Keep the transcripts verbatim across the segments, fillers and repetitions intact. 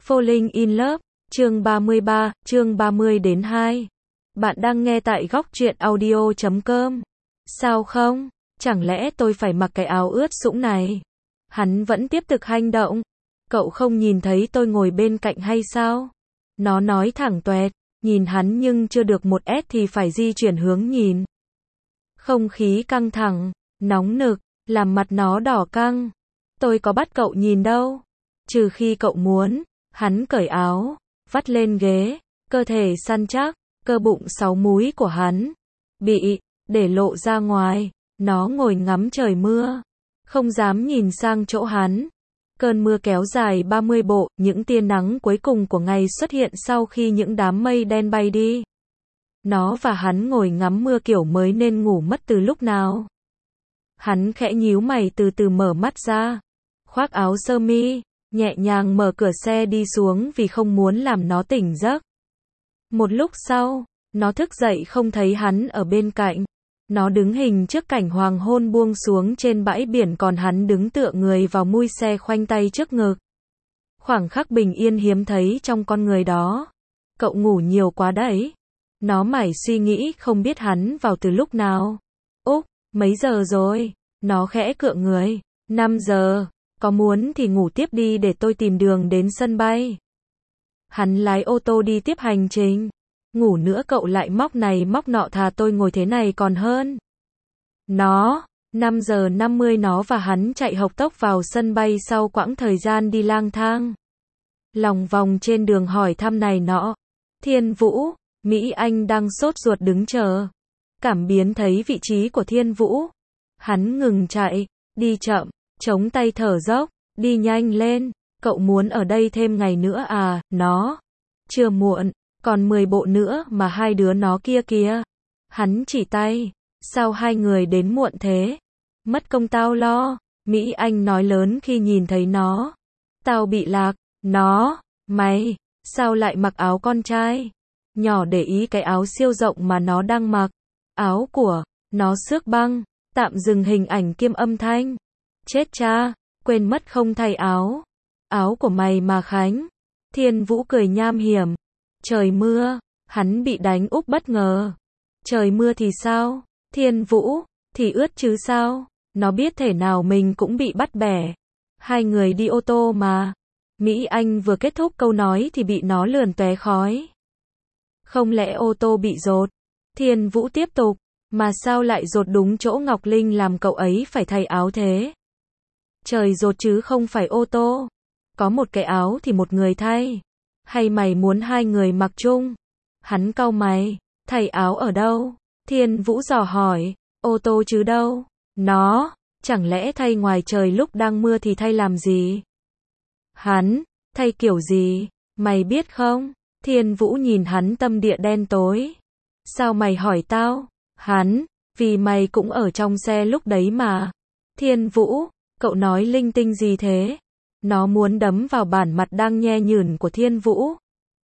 Falling in Love, chương ba mươi ba, chương ba mươi đến hai. Bạn đang nghe tại góc truyện audio chấm com. Sao không? Chẳng lẽ tôi phải mặc cái áo ướt sũng này? Hắn vẫn tiếp tục hành động. Cậu không nhìn thấy tôi ngồi bên cạnh hay sao? Nó nói thẳng toẹt, nhìn hắn nhưng chưa được một ét thì phải di chuyển hướng nhìn. Không khí căng thẳng, nóng nực, làm mặt nó đỏ căng. Tôi có bắt cậu nhìn đâu. Trừ khi cậu muốn. Hắn cởi áo, vắt lên ghế, cơ thể săn chắc, cơ bụng sáu múi của hắn bị để lộ ra ngoài. Nó ngồi ngắm trời mưa, không dám nhìn sang chỗ hắn. Cơn mưa kéo dài ba mươi bộ, những tia nắng cuối cùng của ngày xuất hiện sau khi những đám mây đen bay đi. Nó và hắn ngồi ngắm mưa kiểu mới nên ngủ mất từ lúc nào. Hắn khẽ nhíu mày từ từ mở mắt ra, khoác áo sơ mi, nhẹ nhàng mở cửa xe đi xuống vì không muốn làm nó tỉnh giấc. Một lúc sau, nó thức dậy không thấy hắn ở bên cạnh. Nó đứng hình trước cảnh hoàng hôn buông xuống trên bãi biển, còn hắn đứng tựa người vào mui xe khoanh tay trước ngực. Khoảng khắc bình yên hiếm thấy trong con người đó. Cậu ngủ nhiều quá đấy. Nó mải suy nghĩ không biết hắn vào từ lúc nào. Úc, mấy giờ rồi? Nó khẽ cựa người. năm giờ. Có muốn thì ngủ tiếp đi để tôi tìm đường đến sân bay. Hắn lái ô tô đi tiếp hành trình. Ngủ nữa cậu lại móc này móc nọ, thà tôi ngồi thế này còn hơn. Nó, năm giờ năm mươi nó và hắn chạy hộc tốc vào sân bay sau quãng thời gian đi lang thang. Lòng vòng trên đường hỏi thăm này nọ. Thiên Vũ, Mỹ Anh đang sốt ruột đứng chờ. Cảm biến thấy vị trí của Thiên Vũ. Hắn ngừng chạy, đi chậm, chống tay thở dốc, đi nhanh lên. Cậu muốn ở đây thêm ngày nữa à? Nó, chưa muộn. Còn mười bộ nữa mà hai đứa nó kia kìa. Hắn chỉ tay. Sao hai người đến muộn thế? Mất công tao lo. Mỹ Anh nói lớn khi nhìn thấy nó. Tao bị lạc. Nó, mày, sao lại mặc áo con trai? Nhỏ để ý cái áo siêu rộng mà nó đang mặc. Áo của nó xước băng. Tạm dừng hình ảnh kiêm âm thanh. Chết cha, quên mất không thay áo. Áo của mày mà Khánh. Thiên Vũ cười nham hiểm. Trời mưa, hắn bị đánh úp bất ngờ. Trời mưa thì sao? Thiên Vũ, thì ướt chứ sao? Nó biết thể nào mình cũng bị bắt bẻ. Hai người đi ô tô mà. Mỹ Anh vừa kết thúc câu nói thì bị nó lườn tóe khói. Không lẽ ô tô bị dột? Thiên Vũ tiếp tục. Mà sao lại dột đúng chỗ Ngọc Linh làm cậu ấy phải thay áo thế? Trời dột chứ không phải ô tô. Có một cái áo thì một người thay. Hay mày muốn hai người mặc chung? Hắn cau mày. Thay áo ở đâu? Thiên Vũ dò hỏi. Ô tô chứ đâu? Nó, chẳng lẽ thay ngoài trời lúc đang mưa thì thay làm gì? Hắn, thay kiểu gì? Mày biết không? Thiên Vũ nhìn hắn tâm địa đen tối. Sao mày hỏi tao? Hắn, vì mày cũng ở trong xe lúc đấy mà. Thiên Vũ, cậu nói linh tinh gì thế? Nó muốn đấm vào bản mặt đang nhe nhửn của Thiên Vũ.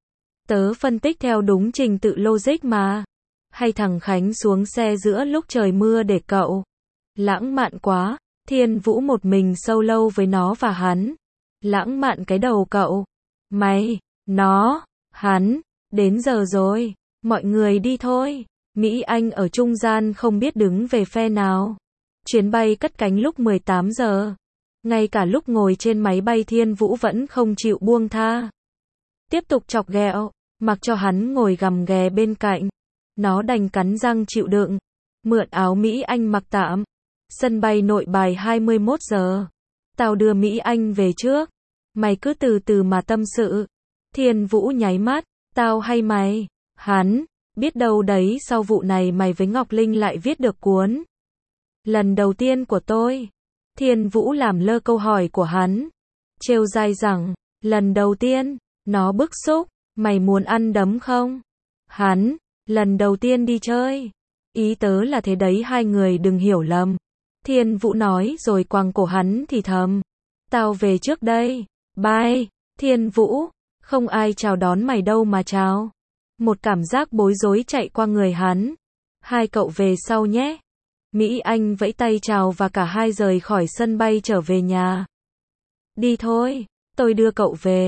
Tớ phân tích theo đúng trình tự logic mà. Hay thằng Khánh xuống xe giữa lúc trời mưa để cậu? Lãng mạn quá. Thiên Vũ một mình solo với nó và hắn. Lãng mạn cái đầu cậu. Mày, nó, hắn, đến giờ rồi. Mọi người đi thôi. Mỹ Anh ở trung gian không biết đứng về phe nào. Chuyến bay cất cánh lúc mười tám giờ. Ngay cả lúc ngồi trên máy bay Thiên Vũ vẫn không chịu buông tha. Tiếp tục chọc ghẹo, mặc cho hắn ngồi gằm ghè bên cạnh. Nó đành cắn răng chịu đựng. Mượn áo Mỹ Anh mặc tạm. Sân bay Nội Bài hai mươi mốt giờ. Tao đưa Mỹ Anh về trước. Mày cứ từ từ mà tâm sự. Thiên Vũ nháy mắt. Tao hay mày? Hắn, biết đâu đấy sau vụ này mày với Ngọc Linh lại viết được cuốn. Lần đầu tiên của tôi. Thiên Vũ làm lơ câu hỏi của hắn. Trêu dai rằng, lần đầu tiên, nó bức xúc, mày muốn ăn đấm không? Hắn, lần đầu tiên đi chơi. Ý tớ là thế đấy, hai người đừng hiểu lầm. Thiên Vũ nói rồi quàng cổ hắn thì thầm. Tao về trước đây. Bye. Thiên Vũ, không ai chào đón mày đâu mà chào. Một cảm giác bối rối chạy qua người hắn. Hai cậu về sau nhé. Mỹ Anh vẫy tay chào và cả hai rời khỏi sân bay trở về nhà. Đi thôi, tôi đưa cậu về.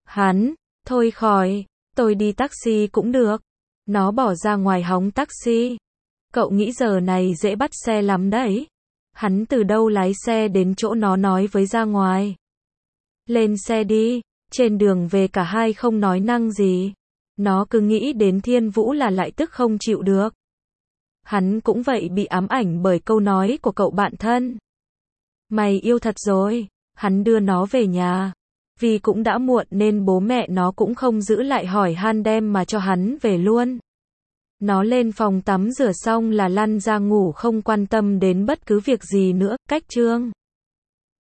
Hắn, thôi khỏi, tôi đi taxi cũng được. Nó bỏ ra ngoài hóng taxi. Cậu nghĩ giờ này dễ bắt xe lắm đấy. Hắn từ đâu lái xe đến chỗ nó nói với ra ngoài. Lên xe đi. Trên đường về cả hai không nói năng gì. Nó cứ nghĩ đến Thiên Vũ là lại tức không chịu được. Hắn cũng vậy, bị ám ảnh bởi câu nói của cậu bạn thân. Mày yêu thật rồi. Hắn đưa nó về nhà. Vì cũng đã muộn nên bố mẹ nó cũng không giữ lại hỏi han đem mà cho hắn về luôn. Nó lên phòng tắm rửa xong là lăn ra ngủ, không quan tâm đến bất cứ việc gì nữa. Cách chương